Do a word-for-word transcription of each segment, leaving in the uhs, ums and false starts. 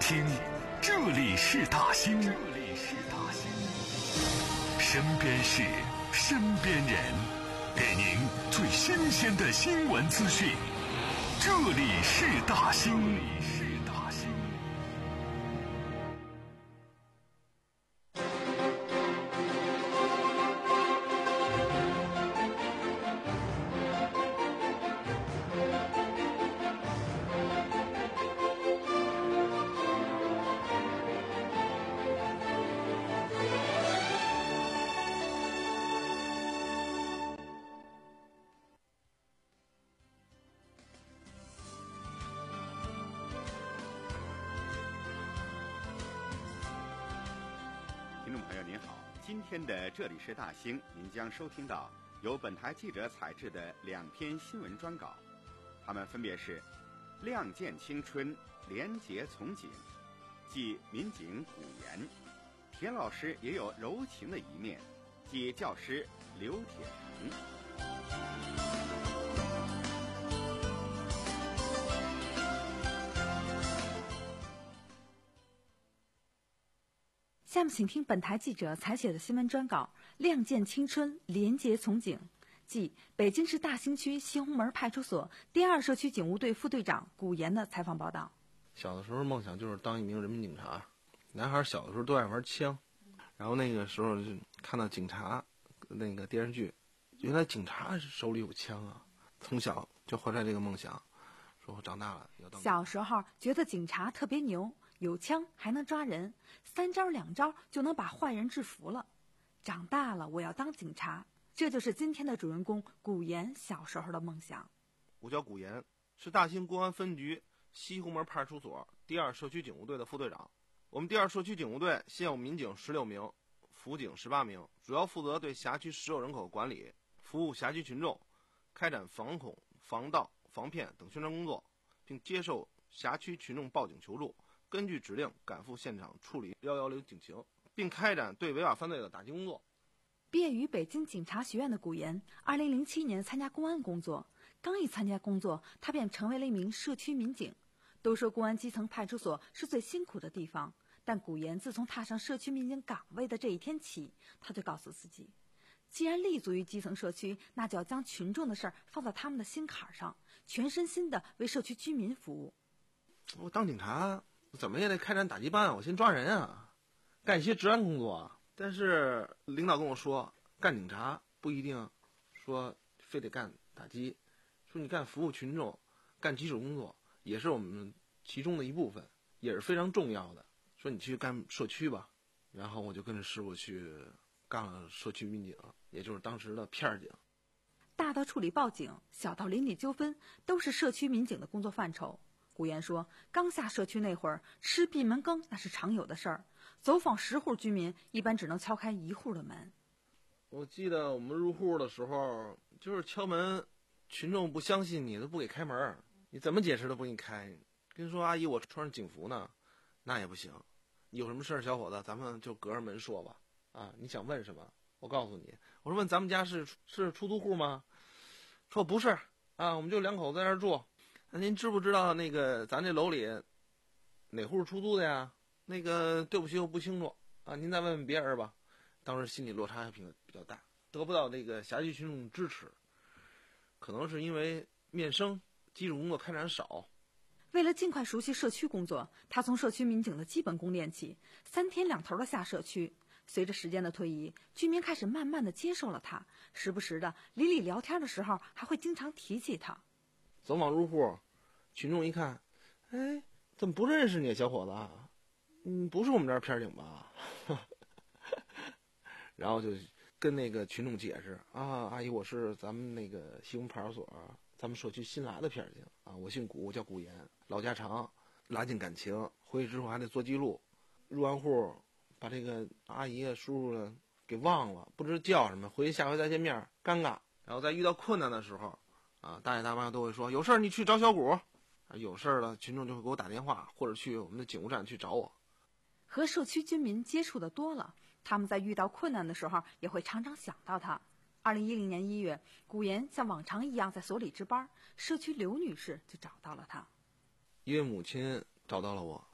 听，这里是大兴，这里是大兴，身边事，身边人，给您最新鲜的新闻资讯。这里是大兴，这里是大兴。 听众朋友您好，今天的这里是大兴，您将收听到由本台记者采制的两篇新闻专稿，它们分别是亮剑青春，廉洁从警，即民警古言；田老师也有柔情的一面，即教师刘铁成。 下面请听本台记者采写的新闻专稿《亮剑青春，廉洁从警》，即北京市大兴区西红门派出所第二社区警务队副队长古言的采访报道。 小的时候梦想就是当一名人民警察，男孩小的时候都爱玩枪，然后那个时候就看到警察那个电视剧，原来警察手里有枪啊，从小就怀揣这个梦想，说我长大了要当。 小时候觉得警察特别牛，有枪还能抓人，三招两招就能把坏人制服了。长大了我要当警察，这就是今天的主人公古言小时候的梦想。 我叫古言，是大兴公安分局西红门派出所第二社区警务队的副队长。我们第二社区警务队现有民警十六名，辅警十八名，主要负责对辖区实有人口管理，服务辖区群众，开展防恐、防盗、防骗等宣传工作，并接受辖区群众报警求助，根据指令赶赴现场处理一一零警情，并开展对违法犯罪的打击工作。 毕业于北京警察学院的古言，二零零七年参加公安工作，刚一参加工作，他便成为了一名社区民警。都说公安基层派出所是最辛苦的地方，但古言自从踏上社区民警岗位的这一天起，他就告诉自己，既然立足于基层社区，那就要将群众的事儿放在他们的心坎上，全身心的为社区居民服务。 我当警察怎么也得开展打击办，我先抓人啊，干一些治安工作啊。但是领导跟我说，干警察不一定说非得干打击，说你干服务群众，干基础工作也是我们其中的一部分，也是非常重要的。说你去干社区吧，然后我就跟着师傅去干了社区民警，也就是当时的片警。 大到处理报警，小到邻里纠纷，都是社区民警的工作范畴。古言说，刚下社区那会儿，吃闭门羹那是常有的事儿，走访十户居民，一般只能敲开一户的门。 我记得我们入户的时候，就是敲门，群众不相信你，都不给开门，你怎么解释都不给你开。跟说阿姨，我穿着警服呢，那也不行。有什么事儿，小伙子，咱们就隔着门说吧。啊，你想问什么？我告诉你。我说问咱们家是是出租户吗？说不是啊，我们就两口子在这儿住。那您知不知道那个咱这楼里哪户是出租的呀？那个对不起，我不清楚啊，您再问问别人吧。当时心理落差还比较比较大，得不到那个辖区群众支持，可能是因为面生基础工作开展少。 为了尽快熟悉社区工作，他从社区民警的基本功练起，三天两头的下社区。随着时间的推移，居民开始慢慢的接受了他，时不时的邻里聊天的时候还会经常提起他。 走访入户，群众一看，哎，怎么不认识你小伙子啊？嗯，不是我们这儿片警吧？然后就跟那个群众解释啊，阿姨，我是咱们那个西红派出所咱们社区新来的片警啊，我姓古，我叫古言，老家常，拉近感情，回去之后还得做记录。入完户，把这个阿姨啊、叔叔呢给忘了，不知叫什么，回去下回再见面尴尬。然后在遇到困难的时候，啊，大爷大妈都会说有事儿你去找小古，啊，有事儿了群众就会给我打电话，或者去我们的警务站去找我。 和社区居民接触的多了，他们在遇到困难的时候也会常常想到他。二零一零年一月，古言像往常一样在所里值班，社区刘女士就找到了他。 一位母亲找到了我，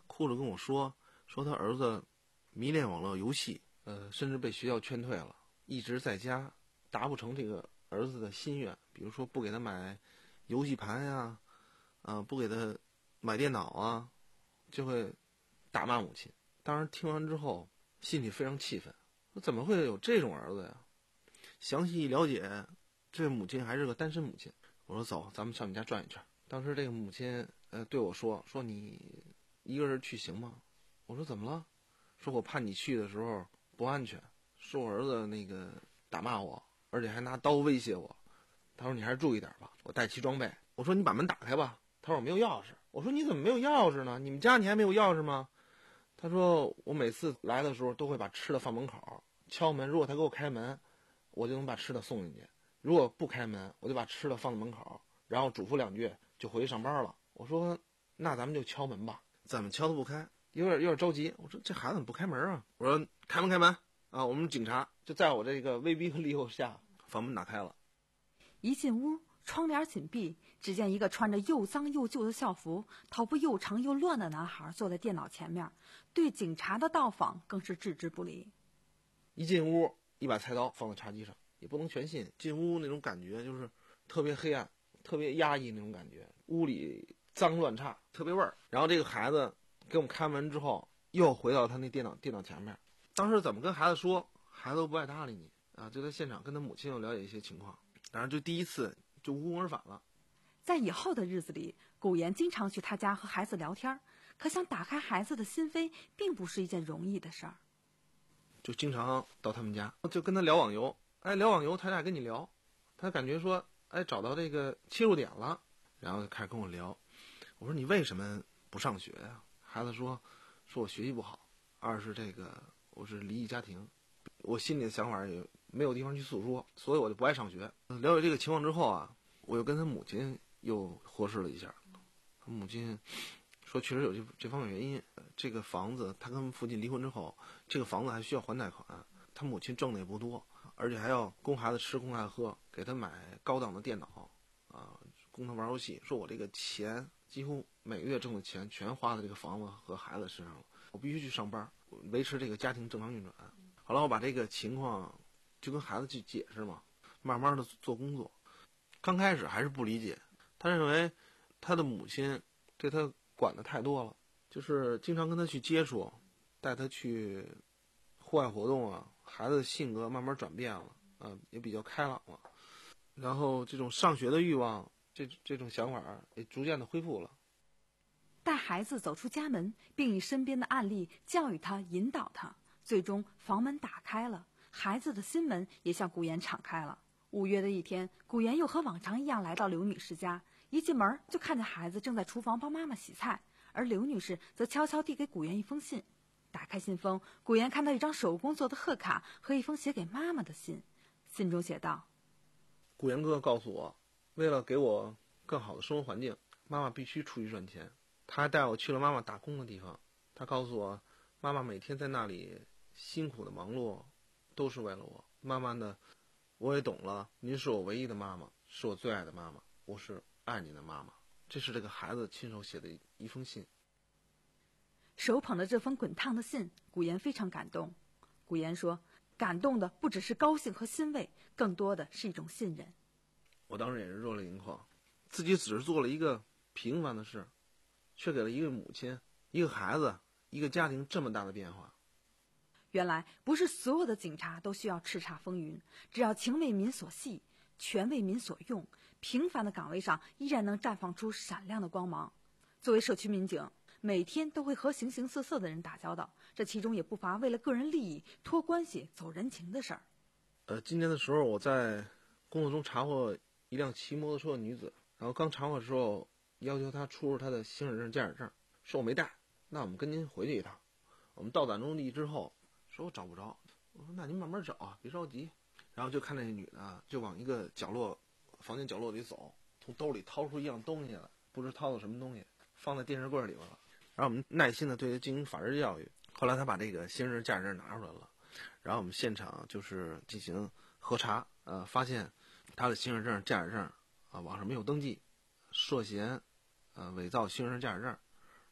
哭着跟我说，说他儿子迷恋网络游戏，呃，甚至被学校劝退了，一直在家达不成这个儿子的心愿，比如说不给他买游戏盘呀，啊、呃，不给他买电脑啊，就会打骂母亲。当然听完之后心里非常气愤，说怎么会有这种儿子呀？详细一了解，这母亲还是个单身母亲。我说走，咱们上你家转一圈。当时这个母亲呃对我说，说你一个人去行吗？我说怎么了？说我怕你去的时候不安全，说我儿子那个打骂我，而且还拿刀威胁我。他说你还是注意点吧，我带齐装备。我说你把门打开吧。他说我没有钥匙。我说你怎么没有钥匙呢？你们家你还没有钥匙吗？他说我每次来的时候都会把吃的放门口，敲门，如果他给我开门，我就能把吃的送进去，如果不开门，我就把吃的放在门口，然后嘱咐两句就回去上班了。我说那咱们就敲门吧。怎么敲都不开，有点有点着急。我说这孩子怎么不开门啊？我说开门开门啊！我们警察就在我这个威逼和利诱下，房门打开了。 一进屋，窗帘紧闭，只见一个穿着又脏又旧的校服、头发又长又乱的男孩坐在电脑前面，对警察的到访更是置之不理。 一进屋，一把菜刀放在茶几上，也不能全信。进屋那种感觉就是特别黑暗，特别压抑那种感觉，屋里脏乱差，特别味儿。然后这个孩子给我们开门之后，又回到他那电脑电脑前面。当时怎么跟孩子说，孩子都不爱搭理你啊！就在现场跟他母亲又了解一些情况，当然就第一次就无功而返了。 在以后的日子里，古岩经常去他家和孩子聊天，可想打开孩子的心扉，并不是一件容易的事儿。 就经常到他们家，就跟他聊网游。哎，聊网游，他俩跟你聊，他感觉说，哎，找到这个切入点了，然后就开始跟我聊。我说你为什么不上学呀？孩子说，说我学习不好，二是这个我是离异家庭，我心里的想法也没有地方去诉说，所以我就不爱上学。了解这个情况之后啊，我又跟他母亲又核实了一下，他母亲说确实有这这方面原因。这个房子他跟父亲离婚之后，这个房子还需要还贷款，他母亲挣的也不多，而且还要供孩子吃供孩子喝，给他买高档的电脑啊，供他玩游戏。说我这个钱几乎每个月挣的钱全花在这个房子和孩子身上了，我必须去上班维持这个家庭正常运转。后来我把这个情况就跟孩子去解释嘛，慢慢的做工作。刚开始还是不理解，他认为他的母亲对他管的太多了，就是经常跟他去接触，带他去户外活动啊，孩子的性格慢慢转变了，啊、呃，也比较开朗了，然后这种上学的欲望，这这种想法也逐渐的恢复了。 带孩子走出家门，并以身边的案例教育他、引导他，最终房门打开了，孩子的心门也向古岩敞开了。五月的一天，古岩又和往常一样来到刘女士家，一进门就看见孩子正在厨房帮妈妈洗菜，而刘女士则悄悄递给古岩一封信。打开信封，古岩看到一张手工做的贺卡和一封写给妈妈的信，信中写道： 古岩哥告诉我，为了给我更好的生活环境，妈妈必须出去赚钱。他还带我去了妈妈打工的地方，他告诉我，妈妈每天在那里辛苦的忙碌，都是为了我。慢慢的，我也懂了，您是我唯一的妈妈，是我最爱的妈妈，我是爱你的妈妈。这是这个孩子亲手写的一封信。 手捧着这封滚烫的信，古岩非常感动。古岩说，感动的不只是高兴和欣慰，更多的是一种信任。 我当时也是热泪盈眶，自己只是做了一个平凡的事，却给了一个母亲、一个孩子、一个家庭这么大的变化。 原来不是所有的警察都需要叱咤风云，只要情为民所系，权为民所用，平凡的岗位上依然能绽放出闪亮的光芒。作为社区民警，每天都会和形形色色的人打交道，这其中也不乏为了个人利益、托关系、走人情的事儿。 呃，今年的时候，我在工作中查获一辆骑摩托车的女子，然后刚查获的时候，要求她出示她的行驶证、驾驶证，说我没带，那我们跟您回去一趟。我们到达目的地之后，说我找不着，我说那您慢慢找啊，别着急。然后就看那女的就往一个角落，房间角落里走，从兜里掏出一样东西来，不知掏的什么东西，放在电视柜里边了。然后我们耐心的对她进行法制教育。后来她把这个行驶证、驾驶证拿出来了，然后我们现场就是进行核查，呃，发现她的行驶证、驾驶证啊网上没有登记，涉嫌呃伪造行驶证、驾驶证，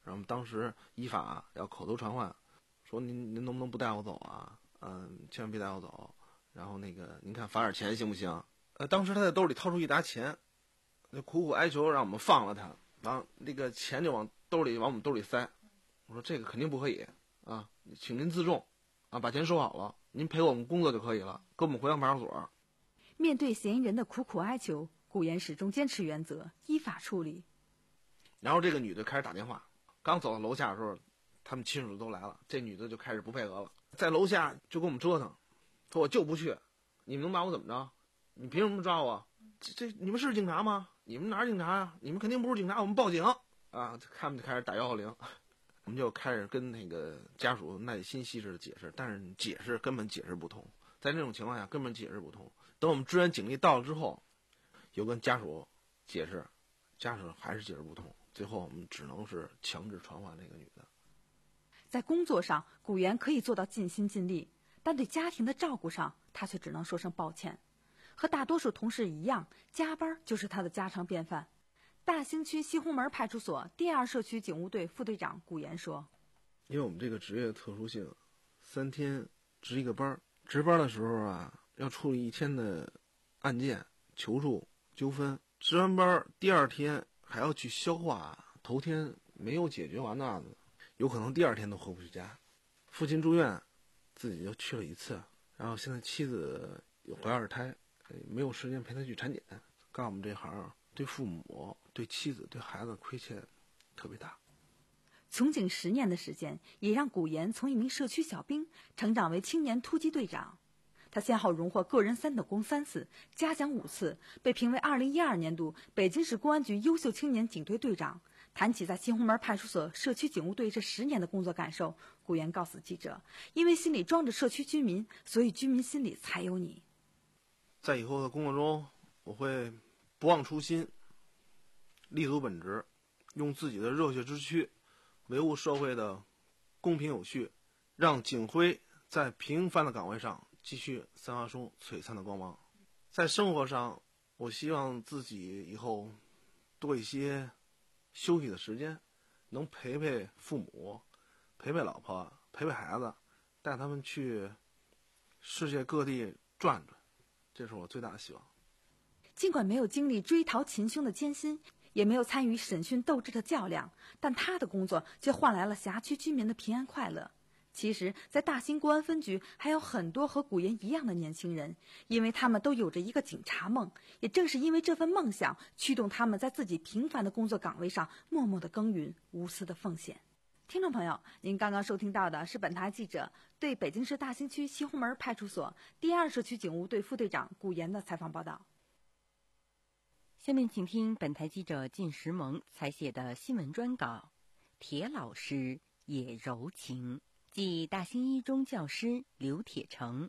然后我们当时依法要口头传唤，说您您能不能不带我走啊？嗯，千万别带我走。然后那个您看罚点钱行不行？呃，当时他在兜里掏出一沓钱，就苦苦哀求让我们放了他，然后那个钱就往兜里往我们兜里塞。我说这个肯定不可以啊，请您自重啊，把钱收好了，您陪我们工作就可以了，跟我们回到派出所。 面对嫌疑人的苦苦哀求，古岩始终坚持原则，依法处理。 然后这个女的开始打电话，刚走到楼下的时候，他们亲属都来了，这女的就开始不配合了，在楼下就跟我们折腾，说我就不去，你们能把我怎么着？你凭什么抓我？这这你们是警察吗？你们哪是警察呀？你们肯定不是警察，我们报警啊！他们就开始打幺幺零，我们就开始跟那个家属耐心细致的解释，但是解释根本解释不通，在这种情况下根本解释不通。等我们支援警力到了之后，又跟家属解释，家属还是解释不通，最后我们只能是强制传唤那个女的。 在工作上，古岩可以做到尽心尽力，但对家庭的照顾上，他却只能说声抱歉。和大多数同事一样，加班就是他的家常便饭。大兴区西红门派出所第二社区警务队副队长古岩说：“ 因为我们这个职业的特殊性，三天值一个班，值班的时候啊，要处理一天的案件、求助、纠纷。值完班第二天还要去消化头天没有解决完的案子，有可能第二天都回不去家。父亲住院，自己就去了一次，然后现在妻子有怀二胎，没有时间陪他去产检。干我们这行，对父母、对妻子、对孩子亏欠特别大。” 从警十年的时间，也让古岩从一名社区小兵成长为青年突击队长。他先后荣获个人三等功三次，嘉奖五次，被评为二零一二年度北京市公安局优秀青年警队队长。谈起在西红门派出所社区警务队这十年的工作感受，古岩告诉记者：“因为心里装着社区居民，所以居民心里才有你。” 在以后的工作中，我会不忘初心，立足本职，用自己的热血之躯维护社会的公平有序，让警徽在平凡的岗位上继续散发出璀璨的光芒。在生活上，我希望自己以后多一些休息的时间，能陪陪父母，陪陪老婆，陪陪孩子，带他们去世界各地转转，这是我最大的希望。 尽管没有经历追逃擒凶的艰辛，也没有参与审讯斗智的较量，但他的工作却换来了辖区居民的平安快乐。其实，在大兴公安分局还有很多和古岩一样的年轻人，因为他们都有着一个警察梦，也正是因为这份梦想，驱动他们在自己平凡的工作岗位上默默的耕耘，无私的奉献。听众朋友，您刚刚收听到的是本台记者对北京市大兴区西红门派出所第二社区警务队副队长古岩的采访报道。 下面请听本台记者靳石萌采写的新闻专稿《铁老师也柔情》，即大兴一中教师刘铁成。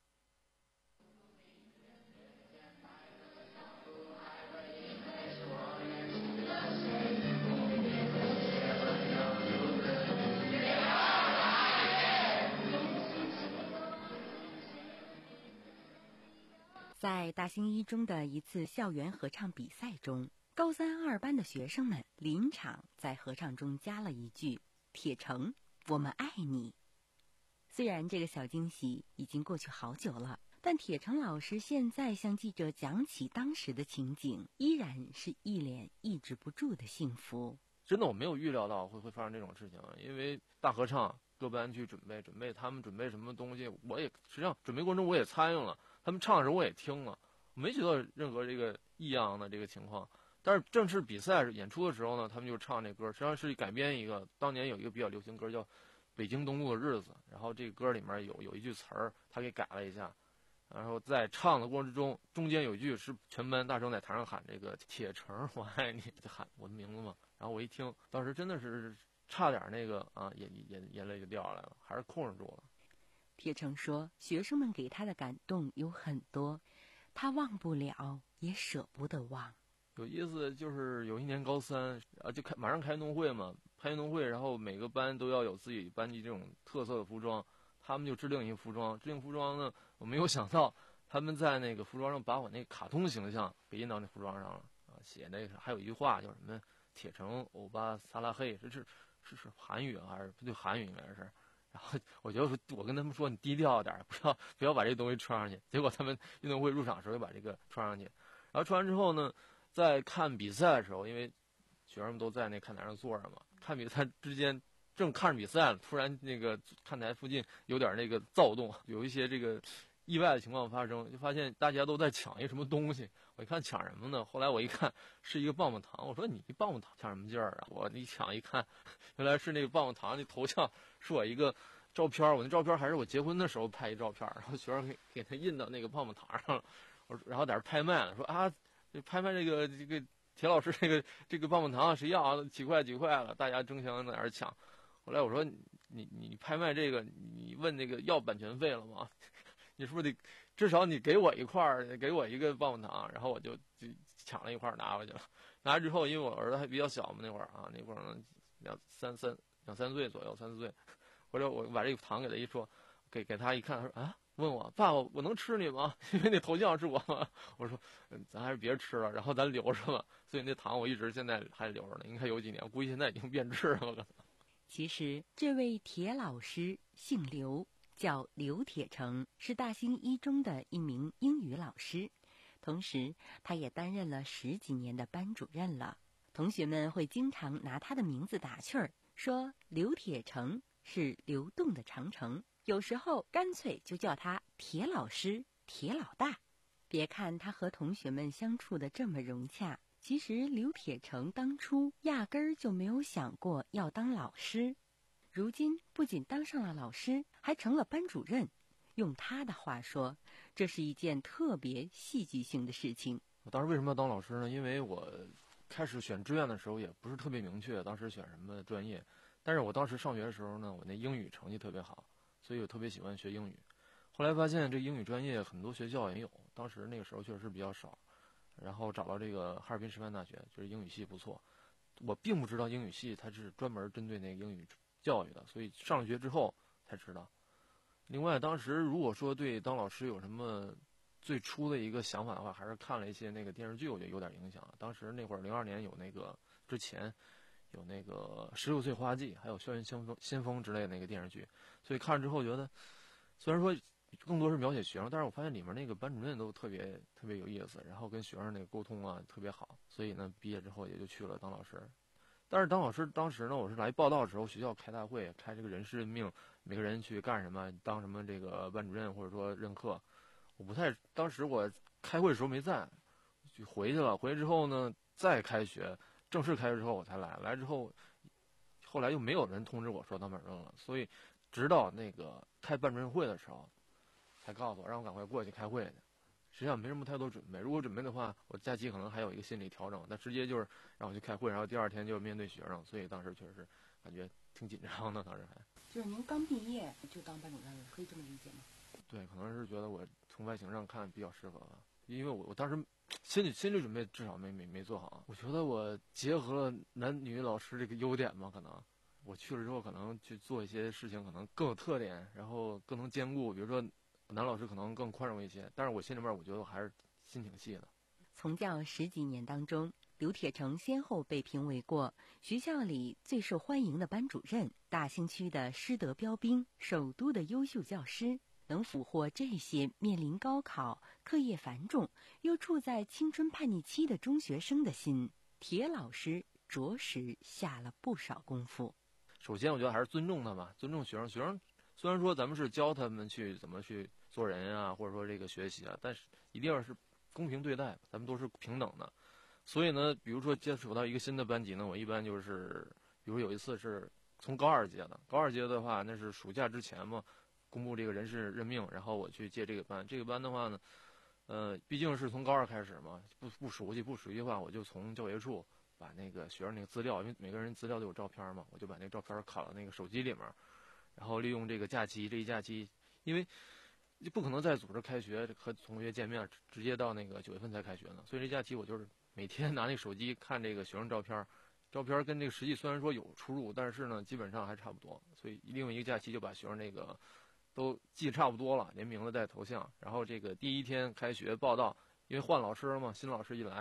在大兴一中的一次校园合唱比赛中，高三二班的学生们临场在合唱中加了一句“铁成，我们爱你”。虽然这个小惊喜已经过去好久了，但铁成老师现在向记者讲起当时的情景，依然是一脸抑制不住的幸福。 真的我没有预料到会会发生这种事情，因为大合唱各班去准备准备他们准备什么东西，我也实际上准备过程中我也参与了，他们唱的时候我也听了，我没觉得任何这个异样的这个情况。但是正式比赛演出的时候呢，他们就唱这歌，实际上是改编一个当年有一个比较流行歌叫《北京东路的日子》，然后这个歌里面有有一句词儿他给改了一下，然后在唱的过程中中间有一句是全班大声在台上喊这个铁成我爱你，就喊我的名字嘛。然后我一听，当时真的是差点那个啊眼眼眼泪就掉下来了，还是控制住了。 铁成说，学生们给他的感动有很多，他忘不了也舍不得忘。 有意思就是有一年高三啊，就开马上开运动会嘛，开运动会，然后每个班都要有自己班级这种特色的服装，他们就制定一个服装，制定服装呢，我没有想到他们在那个服装上把我那个卡通形象给印到那服装上了啊，写那个还有一句话叫什么铁成欧巴萨拉黑，这是是是韩语还是对韩语应该是。然后我觉得我跟他们说你低调点，不要不要把这东西穿上去。结果他们运动会入场的时候就把这个穿上去，然后穿完之后呢，在看比赛的时候，因为学生们都在那看台上坐着嘛，看比赛之间正看着比赛了，突然那个看台附近有点那个躁动，有一些这个意外的情况发生，就发现大家都在抢一个什么东西。我一看抢什么呢？后来我一看是一个棒棒糖，我说你棒棒糖抢什么劲儿啊？我一抢一看，原来是那个棒棒糖那头像是我一个照片，我那照片还是我结婚的时候拍一照片，然后学生给给他印到那个棒棒糖上了。我然后在这拍卖了，说啊，拍卖这个这个铁老师这个这个棒棒糖谁要啊？几块几块了，大家争相在那儿抢。后来我说你你拍卖这个，你问那个要版权费了吗？你是不是得至少你给我一块儿，给我一个棒棒糖？然后我就就抢了一块儿拿回去了。拿之后，因为我儿子还比较小嘛，那会儿啊，那会儿呢两三三两三岁左右，三四岁。后来我把这个糖给他一说，给给他一看，他说啊，问我爸爸我能吃你吗？因为那头像是我嘛。我说嗯，咱还是别吃了，然后咱留着吧。所以那糖我一直现在还留着呢，应该有几年，估计现在已经变质了。 其实这位铁老师姓刘，叫刘铁成，是大兴一中的一名英语老师，同时他也担任了十几年的班主任了。同学们会经常拿他的名字打趣儿，说刘铁成是流动的长城，有时候干脆就叫他铁老师、铁老大。别看他和同学们相处的这么融洽，其实刘铁成当初压根儿就没有想过要当老师。如今不仅当上了老师，还成了班主任。用他的话说，这是一件特别戏剧性的事情。 我当时为什么要当老师呢？因为我开始选志愿的时候也不是特别明确，当时选什么专业。但是我当时上学的时候呢，我那英语成绩特别好，所以我特别喜欢学英语。后来发现这英语专业很多学校也有，当时那个时候确实是比较少。然后找到这个哈尔滨师范大学，就是英语系不错。我并不知道英语系它是专门针对那个英语教育的，所以上了学之后才知道。另外，当时如果说对当老师有什么最初的一个想法的话，还是看了一些那个电视剧，我觉得有点影响。当时那会儿零二年有那个之前有那个十六岁花季，还有校园先锋先锋之类的那个电视剧，所以看了之后觉得，虽然说更多是描写学生，但是我发现里面那个班主任都特别特别有意思，然后跟学生那个沟通啊特别好，所以呢毕业之后也就去了当老师。但是当老师当时呢，我是来报道的时候，学校开大会，开这个人事任命，每个人去干什么，当什么这个班主任或者说任课，我不太，当时我开会的时候没在，就回去了。回去之后呢，再开学，正式开学之后我才来，来之后，后来又没有人通知我说当班主任了，所以直到那个开班主任会的时候，才告诉我让我赶快过去开会去。实际上没什么太多准备，如果准备的话，我假期可能还有一个心理调整，但直接就是让我去开会，然后第二天就面对学生，所以当时确实是感觉挺紧张的。当时还就是您刚毕业就当班主任了，可以这么理解吗？ 对，可能是觉得我从外形上看比较适合吧，因为我我当时心理心理准备至少没没没做好。我觉得我结合了男女老师这个优点吧，可能我去了之后可能去做一些事情可能更有特点，然后更能兼顾，比如说男老师可能更宽容一些，但是我心里面我觉得我还是心挺细的。 从教十几年当中，刘铁成先后被评为过学校里最受欢迎的班主任、大兴区的师德标兵、首都的优秀教师。能俘获这些面临高考、课业繁重又处在青春叛逆期的中学生的心，铁老师着实下了不少功夫。 首先我觉得还是尊重他吧，尊重学生。学生虽然说咱们是教他们去怎么去做人啊，或者说这个学习啊，但是一定要是公平对待，咱们都是平等的。所以呢，比如说接触到一个新的班级呢，我一般就是，比如有一次是从高二届的，高二届的话那是暑假之前嘛，公布这个人事任命，然后我去接这个班。这个班的话呢，呃，毕竟是从高二开始嘛，不不熟悉不熟悉的话，我就从教学处把那个学生那个资料，因为每个人资料都有照片嘛，我就把那个照片拷到那个手机里面，然后利用这个假期，这一假期，因为不可能再组织开学和同学见面，直接到那个九月份才开学呢，所以这假期我就是每天拿那个手机看这个学生照片，照片跟这个实际虽然说有出入，但是呢基本上还差不多，所以利用一个假期就把学生那个都记得差不多了，连名字带头像。然后这个第一天开学报道，因为换老师了嘛，新老师一来，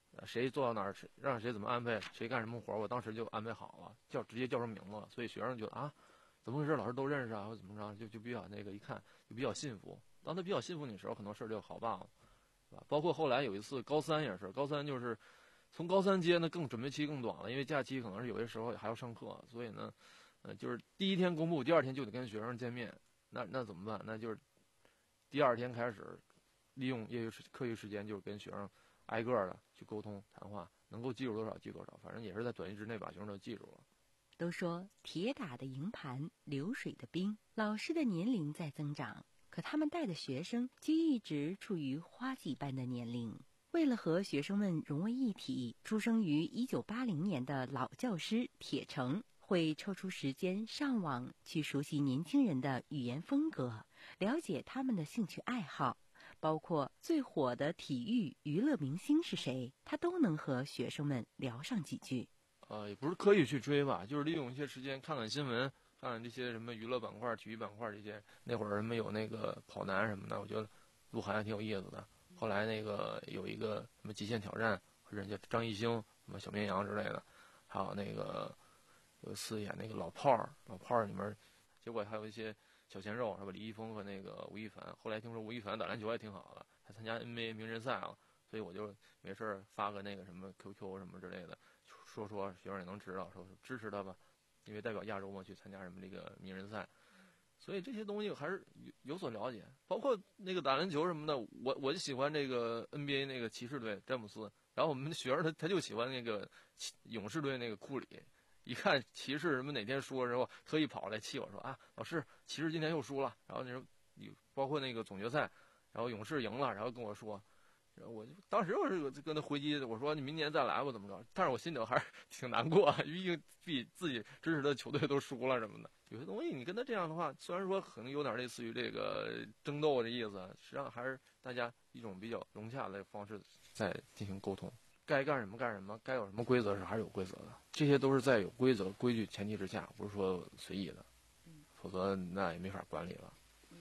谁做到哪儿，谁让谁怎么安排，谁干什么活，我当时就安排好了，叫直接叫上名字了。所以学生觉得啊，怎么回事？老师都认识啊，或者怎么着，就就比较那个一看就比较信服。当他比较信服你的时候，很多事儿就好办了，是吧？包括后来有一次高三也是，高三就是从高三接呢更准备期更短了，因为假期可能是有些时候还要上课，所以呢，呃，就是第一天公布，第二天就得跟学生见面，那那怎么办？那就是第二天开始利用业余时课余时间，就是跟学生挨个的去沟通谈话，能够记住多少记多少，反正也是在短期之内把学生都记住了。 都说铁打的营盘流水的兵，老师的年龄在增长，可他们带的学生却一直处于花季般的年龄。为了和学生们融为一体，出生于一九八零年的老教师铁成会抽出时间上网去熟悉年轻人的语言风格，了解他们的兴趣爱好，包括最火的体育娱乐明星是谁，他都能和学生们聊上几句。 呃，也不是刻意去追吧，就是利用一些时间看看新闻，看看这些什么娱乐板块、体育板块这些。那会儿什么有那个跑男什么的，我觉得鹿晗还挺有意思的。后来那个有一个什么极限挑战，人家张艺兴、什么小绵羊之类的，还有那个有一次演那个老炮儿，老炮儿里面，结果还有一些小鲜肉，是吧？李易峰和那个吴亦凡。后来听说吴亦凡打篮球还挺好的，还参加 N B A 名人赛了，所以我就没事儿发个那个什么 Q Q 什么之类的。说说学生也能知道，说支持他吧，因为代表亚洲嘛去参加什么这个名人赛，所以这些东西还是有有所了解。包括那个打篮球什么的，我我就喜欢这个 N B A 那个骑士队詹姆斯，然后我们学生他他就喜欢那个勇士队那个库里，一看骑士什么哪天输了之后，特意跑来气我说啊，老师骑士今天又输了，然后那时候包括那个总决赛，然后勇士赢了，然后跟我说。我就当时我是跟他回击，我说你明年再来吧，怎么着？但是我心里还是挺难过，毕竟比自己支持的球队都输了什么的。有些东西你跟他这样的话，虽然说可能有点类似于这个争斗的意思，实际上还是大家一种比较融洽的方式在进行沟通。该干什么干什么，该有什么规则是还是有规则的，这些都是在有规则规矩前提之下，不是说随意的，否则那也没法管理了。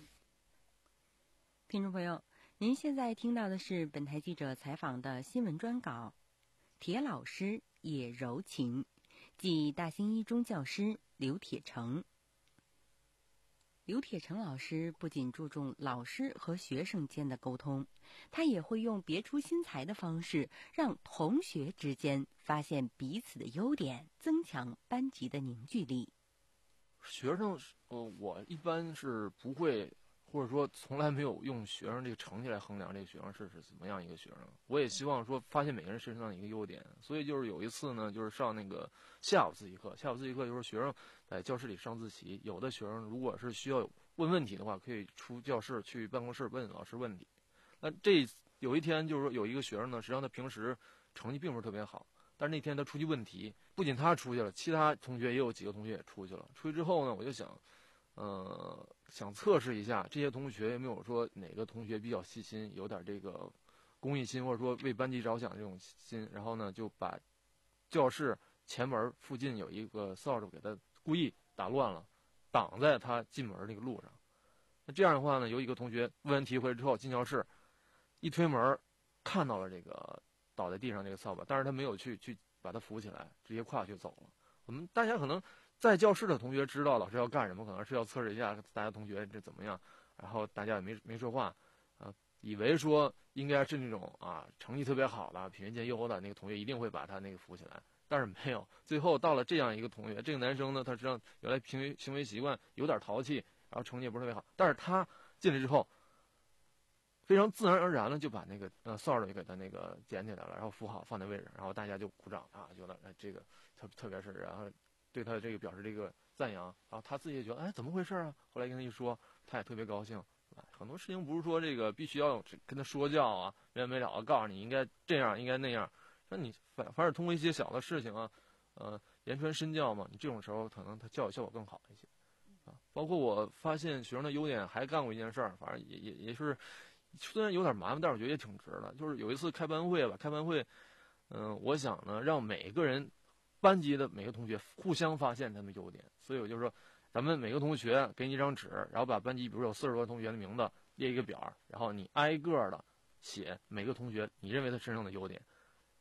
听众朋友，您现在听到的是本台记者采访的新闻专稿。铁老师也柔情，即大兴一中教师刘铁成。刘铁成老师不仅注重老师和学生间的沟通，他也会用别出心裁的方式，让同学之间发现彼此的优点，增强班级的凝聚力。 学生，呃，我一般是不会。或者说从来没有用学生这个成绩来衡量这个学生是是怎么样一个学生，我也希望说发现每个人身上的一个优点。所以就是有一次呢，就是上那个下午自习课，下午自习课就是学生在教室里上自习，有的学生如果是需要问问题的话，可以出教室去办公室问老师问题。那这有一天就是说有一个学生呢，实际上他平时成绩并不是特别好，但是那天他出去问题，不仅他出去了，其他同学也有几个同学也出去了。出去之后呢，我就想。呃，想测试一下这些同学有没有说哪个同学比较细心，有点这个公益心，或者说为班级着想这种心，然后呢就把教室前门附近有一个扫帚给他故意打乱了，挡在他进门那个路上。那这样的话呢，有一个同学问完题回来之后进教室，一推门看到了这个倒在地上这个扫把，但是他没有去去把他扶起来，直接跨去走了。我们大家可能。在教室的同学知道老师要干什么，可能是要测试一下大家同学这怎么样，然后大家也没没说话，啊，以为说应该是那种啊成绩特别好的、品学兼优的那个同学一定会把他那个扶起来，但是没有。最后到了这样一个同学，这个男生呢，他实际上原来行为行为习惯有点淘气，然后成绩也不是特别好，但是他进来之后，非常自然而然的就把那个呃扫帚就给他那个捡起来了，然后扶好放在位置，然后大家就鼓掌啊，觉得哎这个特特别是然后。对他这个表示这个赞扬，然后他自己也觉得哎怎么回事啊？后来跟他一说，他也特别高兴。很多事情不是说这个必须要跟他说教啊，没完没了的告诉你应该这样，应该那样。那你反反而通过一些小的事情啊，呃，言传身教嘛，你这种时候可能他教育效果更好一些啊。包括我发现学生的优点，还干过一件事儿，反正也也也是虽然有点麻烦，但是我觉得也挺值的。就是有一次开班会吧，开班会，嗯、呃，我想呢让每个人。班级的每个同学互相发现他们优点，所以我就说，咱们每个同学给你一张纸，然后把班级比如有四十多个同学的名字列一个表，然后你挨个的写每个同学你认为他身上的优点，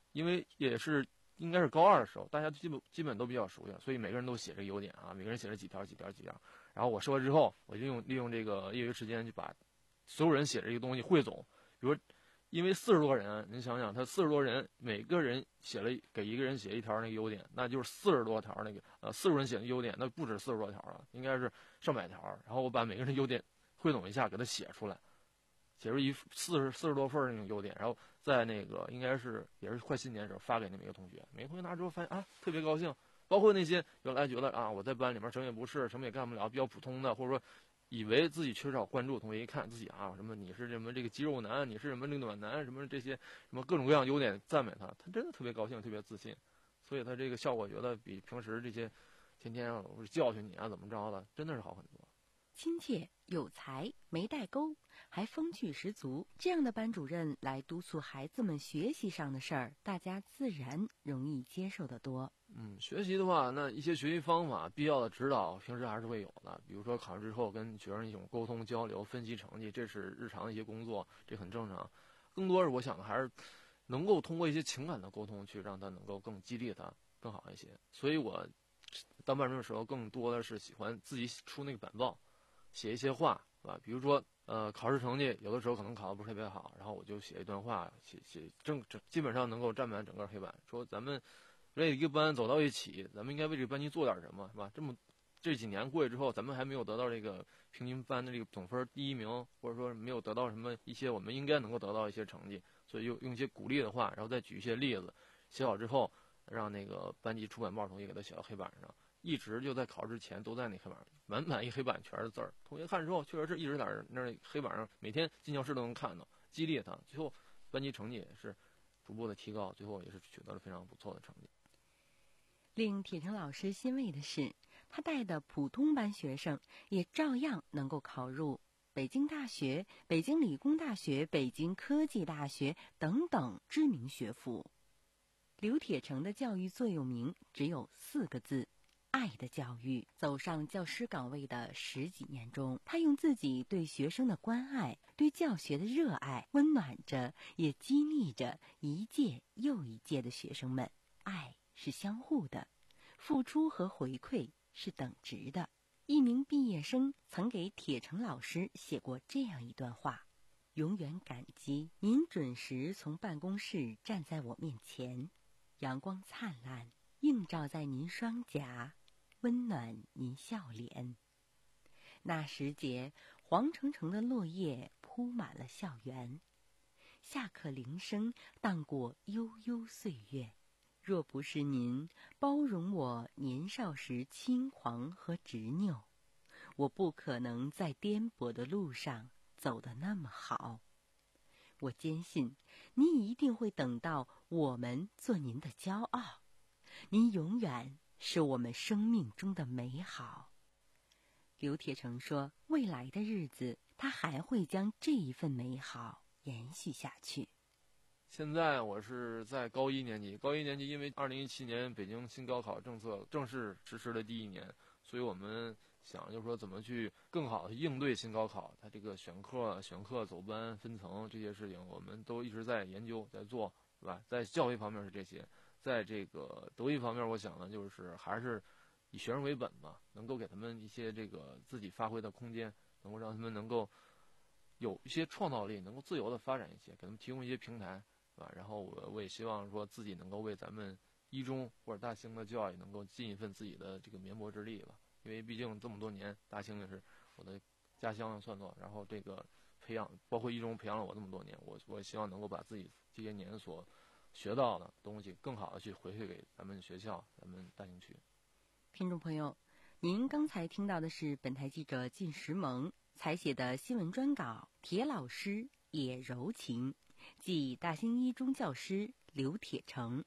因为也是应该是高二的时候，大家基本基本都比较熟悉，所以每个人都写这个优点啊，每个人写了几条几条几条。然后我说了之后，我就用利用这个业余时间就把所有人写这个东西汇总。比如，因为四十多人，您想想，他四十多人，每个人写了给一个人写一条那个优点，那就是四十多条那个呃四十人写的优点，那不止四十多条了，应该是上百条。然后我把每个人的优点汇总一下，给他写出来，写出一四十四十多份那种优点，然后在那个应该是也是快新年的时候发给那每个同学，每个同学拿之后发现啊特别高兴，包括那些原来觉得啊我在班里面什么也不是，什么也干不了，比较普通的，或者说以为自己缺少关注的同学，一看自己啊什么你是什么这个肌肉男，你是什么这个暖男，什么这些什么各种各样优点赞美他，他真的特别高兴，特别自信，所以他这个效果觉得比平时这些天天啊我教训你啊怎么着的，真的是好很多。 亲切有才，没代沟，还风趣十足，这样的班主任来督促孩子们学习上的事儿，大家自然容易接受得多。 嗯，学习的话，那一些学习方法、必要的指导，平时还是会有的。比如说考试之后跟学生一种沟通交流、分析成绩，这是日常的一些工作，这很正常。更多是我想还是能够通过一些情感的沟通，去让他能够更激励他更好一些。所以我当班主任的时候，更多的是喜欢自己出那个板报。写一些话，是吧？比如说，呃，考试成绩有的时候可能考得不是特别好，然后我就写一段话，写写正正基本上能够占满整个黑板，说咱们为一个班走到一起，咱们应该为这个班级做点什么，是吧？这么这几年过去之后，咱们还没有得到这个平均班的这个总分第一名，或者说没有得到什么一些我们应该能够得到一些成绩，所以用用一些鼓励的话，然后再举一些例子，写好之后，让那个班级出版报同学给他写到黑板上。一直就在考试前都在那黑板上，满满一黑板全是字儿。同学看之后，确实是一直在那黑板上，每天进教室都能看到，激励他。最后，班级成绩也是逐步的提高，最后也是取得了非常不错的成绩。 令铁成老师欣慰的是，他带的普通班学生也照样能够考入北京大学、北京理工大学、北京科技大学等等知名学府。刘铁成的教育座右铭只有四个字：爱的教育。走上教师岗位的十几年中，他用自己对学生的关爱、对教学的热爱，温暖着也激励着一届又一届的学生们。爱是相互的，付出和回馈是等值的。一名毕业生曾给铁成老师写过这样一段话：永远感激您准时从办公室站在我面前，阳光灿烂映照在您双颊，温暖您笑脸。那时节，黄澄澄的落叶铺满了校园，下课铃声荡过悠悠岁月。若不是您包容我年少时轻狂和执拗，我不可能在颠簸的路上走得那么好。我坚信，您一定会等到我们做您的骄傲。您永远是我们生命中的美好。刘铁成说，未来的日子，他还会将这一份美好延续下去。 现在我是在高一年级，高一年级因为二零一七年北京新高考政策正式实施的第一年，所以我们想就是说怎么去更好的应对新高考，它这个选课、选课走班、分层这些事情，我们都一直在研究，在做，是吧？在教育方面是这些，在这个德育方面，我想呢，就是还是以学生为本吧，能够给他们一些这个自己发挥的空间，能够让他们能够有一些创造力，能够自由的发展一些，给他们提供一些平台。啊，然后我我也希望说自己能够为咱们一中或者大兴的教育能够尽一份自己的这个绵薄之力吧，因为毕竟这么多年，大兴也是我的家乡算作，然后这个培养，包括一中培养了我这么多年，我我希望能够把自己这些年所学到的东西，更好的去回馈给咱们学校、咱们大兴区。 听众朋友，您刚才听到的是本台记者靳石萌采写的新闻专稿《铁老师也柔情》。即大兴一中教师刘铁成。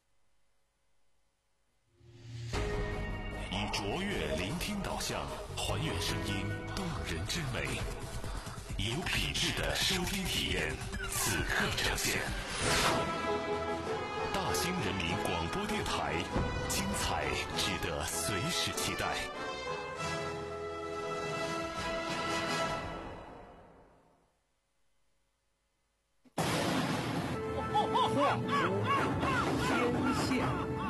以卓越聆听导向，还原声音动人之美，以有品质的收听体验，此刻呈现。大兴人民广播电台，精彩值得随时期待。 谢。